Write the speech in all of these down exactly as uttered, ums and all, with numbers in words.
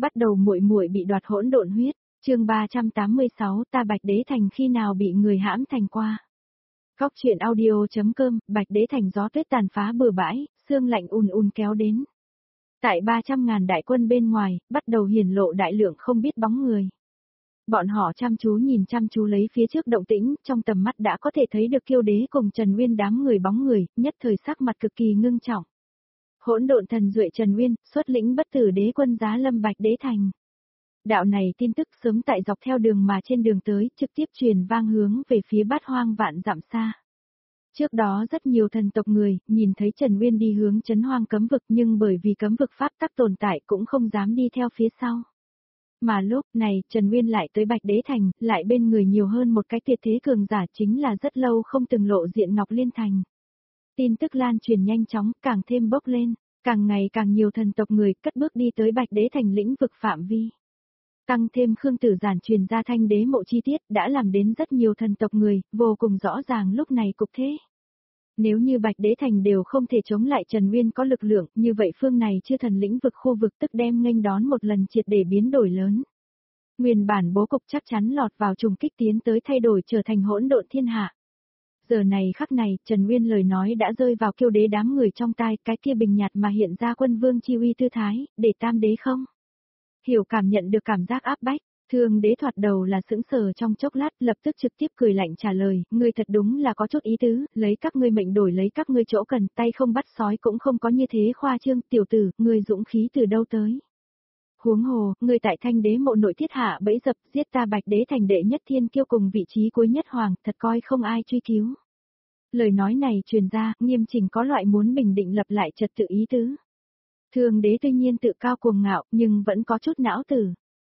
Bắt đầu muội muội bị đoạt hỗn độn huyết, chương ba trăm tám mươi sáu, ta Bạch Đế Thành khi nào bị người hãm thành qua. Góc truyện audio.com, Bạch Đế Thành gió tuyết tàn phá bừa bãi, sương lạnh ùn ùn kéo đến. Tại ba trăm ngàn đại quân bên ngoài, bắt đầu hiển lộ đại lượng không biết bóng người. Bọn họ chăm chú nhìn chăm chú lấy phía trước động tĩnh, trong tầm mắt đã có thể thấy được Kiêu Đế cùng Trần Uyên đám người bóng người, nhất thời sắc mặt cực kỳ ngưng trọng. Hỗn độn thần duệ Trần Uyên, xuất lĩnh bất tử đế quân giá lâm Bạch Đế Thành. Đạo này tin tức sớm tại dọc theo đường mà trên đường tới, trực tiếp truyền vang hướng về phía bát hoang vạn dặm xa. Trước đó rất nhiều thần tộc người, nhìn thấy Trần Uyên đi hướng trấn hoang cấm vực nhưng bởi vì cấm vực pháp tắc tồn tại cũng không dám đi theo phía sau. Mà lúc này, Trần Uyên lại tới Bạch Đế Thành, lại bên người nhiều hơn một cái tuyệt thế cường giả chính là rất lâu không từng lộ diện Ngọc Liên Thành. Tin tức lan truyền nhanh chóng, càng thêm bốc lên, càng ngày càng nhiều thần tộc người cất bước đi tới Bạch Đế Thành lĩnh vực phạm vi. Tăng thêm Khương Tử Giản truyền ra thanh đế mộ chi tiết đã làm đến rất nhiều thần tộc người, vô cùng rõ ràng lúc này cục thế. Nếu như Bạch Đế Thành đều không thể chống lại Trần Uyên có lực lượng, như vậy phương này chưa thần lĩnh vực khu vực tức đem nghênh đón một lần triệt để biến đổi lớn. Nguyên bản bố cục chắc chắn lọt vào trùng kích tiến tới thay đổi trở thành hỗn độn thiên hạ. Giờ này khắc này, Trần Uyên lời nói đã rơi vào Kiêu Đế đám người trong tai, cái kia bình nhạt mà hiện ra quân vương chi uy tư thái, để tam đế không? Hiểu cảm nhận được cảm giác áp bách, Thương Đế thoạt đầu là sững sờ trong chốc lát, lập tức trực tiếp cười lạnh trả lời, ngươi thật đúng là có chút ý tứ, lấy các ngươi mệnh đổi lấy các ngươi chỗ cần, tay không bắt sói cũng không có như thế khoa trương, tiểu tử, ngươi dũng khí từ đâu tới? Huống hồ, ngươi tại thanh đế mộ nội thiết hạ bẫy dập, giết ta Bạch Đế Thành đệ nhất thiên kiêu cùng vị trí cuối nhất hoàng, thật coi không ai truy cứu. Lời nói này truyền ra, nghiêm chỉnh có loại muốn bình định lập lại trật tự ý tứ. Thương Đế tuy nhiên tự cao cuồng ngạo, nhưng vẫn có chút não tử.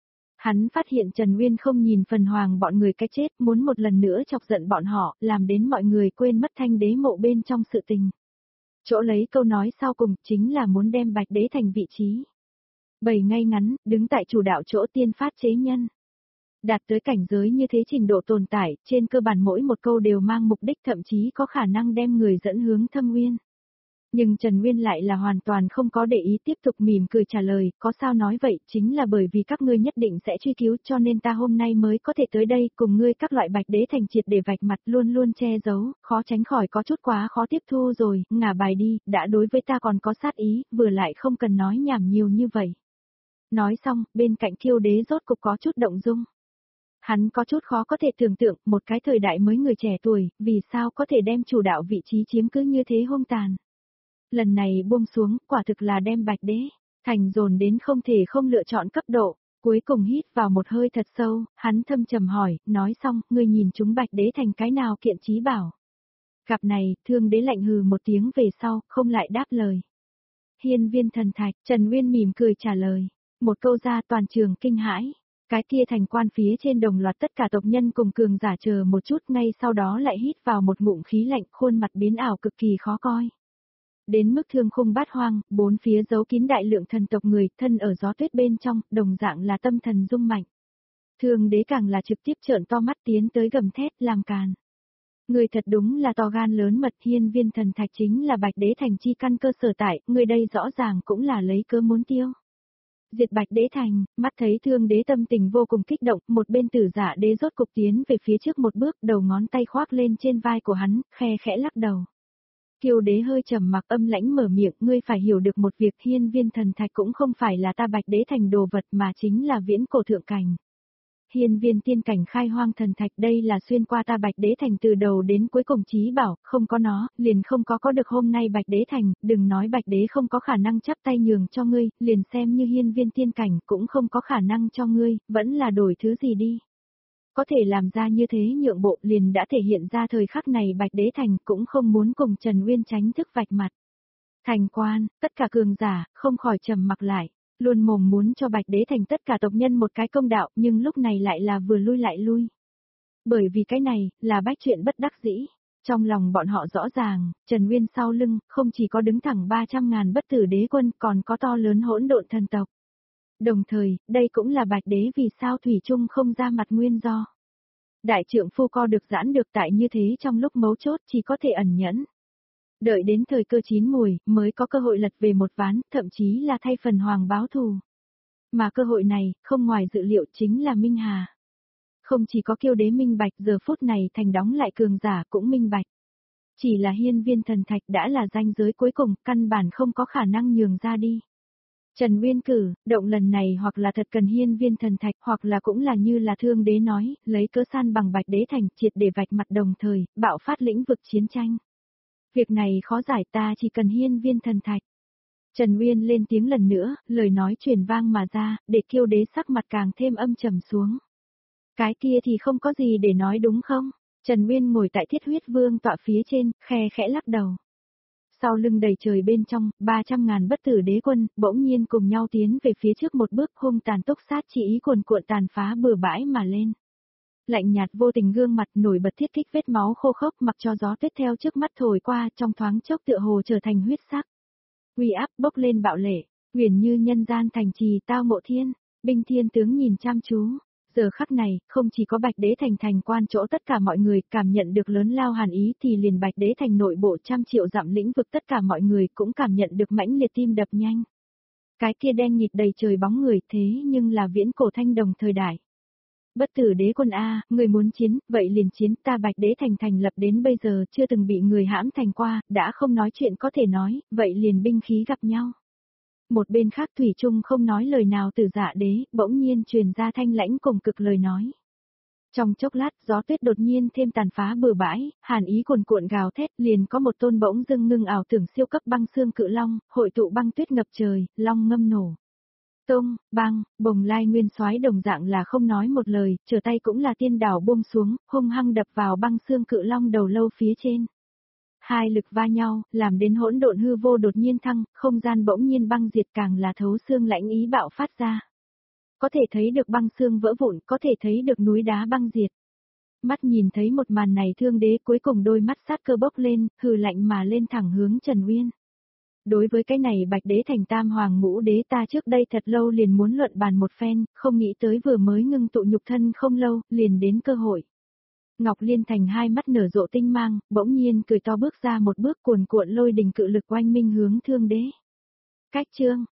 Hắn phát hiện Trần Uyên không nhìn phần hoàng bọn người cái chết, muốn một lần nữa chọc giận bọn họ, làm đến mọi người quên mất thanh đế mộ bên trong sự tình. Chỗ lấy câu nói sau cùng, chính là muốn đem Bạch Đế Thành vị trí. Bày ngay ngắn, đứng tại chủ đạo chỗ tiên phát chế nhân. Đạt tới cảnh giới như thế trình độ tồn tại, trên cơ bản mỗi một câu đều mang mục đích thậm chí có khả năng đem người dẫn hướng thâm uyên. Nhưng Trần Uyên lại là hoàn toàn không có để ý, tiếp tục mỉm cười trả lời, có sao nói vậy, chính là bởi vì các ngươi nhất định sẽ truy cứu cho nên ta hôm nay mới có thể tới đây cùng ngươi các loại Bạch Đế Thành triệt để vạch mặt luôn luôn che giấu, khó tránh khỏi có chút quá khó tiếp thu rồi, ngả bài đi, đã đối với ta còn có sát ý, vừa lại không cần nói nhảm nhiều như vậy. Nói xong, bên cạnh Kiêu Đế rốt cục có chút động dung. Hắn có chút khó có thể tưởng tượng, một cái thời đại mới người trẻ tuổi, vì sao có thể đem chủ đạo vị trí chiếm cứ như thế hung tàn. Lần này buông xuống, quả thực là đem Bạch Đế Thành dồn đến không thể không lựa chọn cấp độ, cuối cùng hít vào một hơi thật sâu, hắn thâm trầm hỏi, nói xong, ngươi nhìn chúng Bạch Đế Thành cái nào kiện chí bảo. Gặp này, Thương Đế lạnh hừ một tiếng về sau, không lại đáp lời. Hiên viên thần thạch, Trần Uyên mỉm cười trả lời, một câu ra toàn trường kinh hãi. Cái kia thành quan phía trên đồng loạt tất cả tộc nhân cùng cường giả chờ một chút, ngay sau đó lại hít vào một ngụm khí lạnh, khuôn mặt biến ảo cực kỳ khó coi. Đến mức thương khung bát hoang, bốn phía giấu kín đại lượng thần tộc người, thân ở gió tuyết bên trong, đồng dạng là tâm thần rung mạnh. Thương Đế càng là trực tiếp trợn to mắt tiến tới gầm thét làm càn. Người thật đúng là to gan lớn mật, hiên viên thần thạch chính là Bạch Đế Thành chi căn cơ sở tại, người đây rõ ràng cũng là lấy cớ muốn tiêu. Diệt Bạch Đế Thành, mắt thấy Thương Đế tâm tình vô cùng kích động, một bên Tử Giả Đế rốt cục tiến về phía trước một bước, đầu ngón tay khoác lên trên vai của hắn, khe khẽ lắc đầu. Kiêu Đế hơi trầm mặc âm lãnh mở miệng, ngươi phải hiểu được một việc, hiên viên thần thạch cũng không phải là ta Bạch Đế Thành đồ vật mà chính là viễn cổ thượng cảnh. Hiên viên tiên cảnh khai hoang thần thạch, đây là xuyên qua ta Bạch Đế Thành từ đầu đến cuối cùng chí bảo, không có nó, liền không có có được hôm nay Bạch Đế Thành, đừng nói Bạch Đế không có khả năng chắp tay nhường cho ngươi, liền xem như hiên viên tiên cảnh cũng không có khả năng cho ngươi, vẫn là đổi thứ gì đi. Có thể làm ra như thế nhượng bộ liền đã thể hiện ra thời khắc này Bạch Đế Thành cũng không muốn cùng Trần Uyên tránh thức vạch mặt. Thành quan, tất cả cường giả, không khỏi trầm mặc lại, luôn mồm muốn cho Bạch Đế Thành tất cả tộc nhân một cái công đạo nhưng lúc này lại là vừa lui lại lui. Bởi vì cái này, là bách chuyện bất đắc dĩ. Trong lòng bọn họ rõ ràng, Trần Uyên sau lưng, không chỉ có đứng thẳng ba trăm ngàn bất tử đế quân còn có to lớn hỗn độn thần tộc. Đồng thời, đây cũng là Bạch Đế vì sao Thủy Trung không ra mặt nguyên do. Đại trượng phu co được giãn được tại như thế trong lúc mấu chốt chỉ có thể ẩn nhẫn. Đợi đến thời cơ chín mùi, mới có cơ hội lật về một ván, thậm chí là thay phần hoàng báo thù. Mà cơ hội này, không ngoài dự liệu chính là Minh Hà. Không chỉ có Kiêu đế minh bạch, giờ phút này thành đóng lại cường giả cũng minh bạch. Chỉ là hiên viên thần thạch đã là ranh giới cuối cùng, căn bản không có khả năng nhường ra đi. Trần Uyên cử, động lần này hoặc là thật cần hiên viên thần thạch, hoặc là cũng là như là thương đế nói, lấy cớ san bằng Bạch Đế Thành, triệt để vạch mặt đồng thời, bạo phát lĩnh vực chiến tranh. Việc này khó giải, ta chỉ cần hiên viên thần thạch. Trần Uyên lên tiếng lần nữa, lời nói truyền vang mà ra, để Kiêu đế sắc mặt càng thêm âm trầm xuống. Cái kia thì không có gì để nói đúng không? Trần Uyên ngồi tại Thiết Huyết Vương tọa phía trên, khe khẽ lắc đầu. Sau lưng đầy trời bên trong, ba trăm ngàn bất tử đế quân, bỗng nhiên cùng nhau tiến về phía trước một bước, hung tàn tốc sát chỉ ý cuồn cuộn tàn phá bừa bãi mà lên. Lạnh nhạt vô tình gương mặt nổi bật thiết kích vết máu khô khốc, mặc cho gió tuyết theo trước mắt thổi qua, trong thoáng chốc tựa hồ trở thành huyết sắc. Uy áp bốc lên bạo lệ, huyền như nhân gian thành trì tao ngộ thiên, binh thiên tướng nhìn chăm chú. Giờ khắc này, không chỉ có Bạch Đế Thành thành quan chỗ tất cả mọi người cảm nhận được lớn lao hàn ý, thì liền Bạch Đế Thành nội bộ trăm triệu dặm lĩnh vực tất cả mọi người cũng cảm nhận được mãnh liệt tim đập nhanh. Cái kia đen nhịt đầy trời bóng người, thế nhưng là viễn cổ thanh đồng thời đại. Bất tử đế quân A, người muốn chiến, vậy liền chiến, ta Bạch Đế Thành thành lập đến bây giờ chưa từng bị người hãm thành qua, đã không nói chuyện có thể nói, vậy liền binh khí gặp nhau. Một bên khác thủy chung không nói lời nào từ Dạ Đế, bỗng nhiên truyền ra thanh lãnh cùng cực lời nói. Trong chốc lát, gió tuyết đột nhiên thêm tàn phá bừa bãi, hàn ý cuồn cuộn gào thét, liền có một tôn bỗng dưng ngưng ảo tưởng siêu cấp băng xương cự long, hội tụ băng tuyết ngập trời, long ngâm nổ. Tung, băng, bồng lai nguyên soái đồng dạng là không nói một lời, trở tay cũng là tiên đảo buông xuống, hung hăng đập vào băng xương cự long đầu lâu phía trên. Hai lực va nhau, làm đến hỗn độn hư vô đột nhiên thăng, không gian bỗng nhiên băng diệt, càng là thấu xương lãnh ý bạo phát ra. Có thể thấy được băng xương vỡ vụn, có thể thấy được núi đá băng diệt. Mắt nhìn thấy một màn này thương đế cuối cùng đôi mắt sát cơ bốc lên, hừ lạnh mà lên thẳng hướng Trần Uyên. Đối với cái này Bạch Đế Thành tam hoàng ngũ đế ta trước đây thật lâu liền muốn luận bàn một phen, không nghĩ tới vừa mới ngưng tụ nhục thân không lâu, liền đến cơ hội. Ngọc Liên Thành hai mắt nở rộ tinh mang, bỗng nhiên cười to bước ra một bước, cuồn cuộn lôi đình cự lực oanh minh hướng thương đế. Cách chương,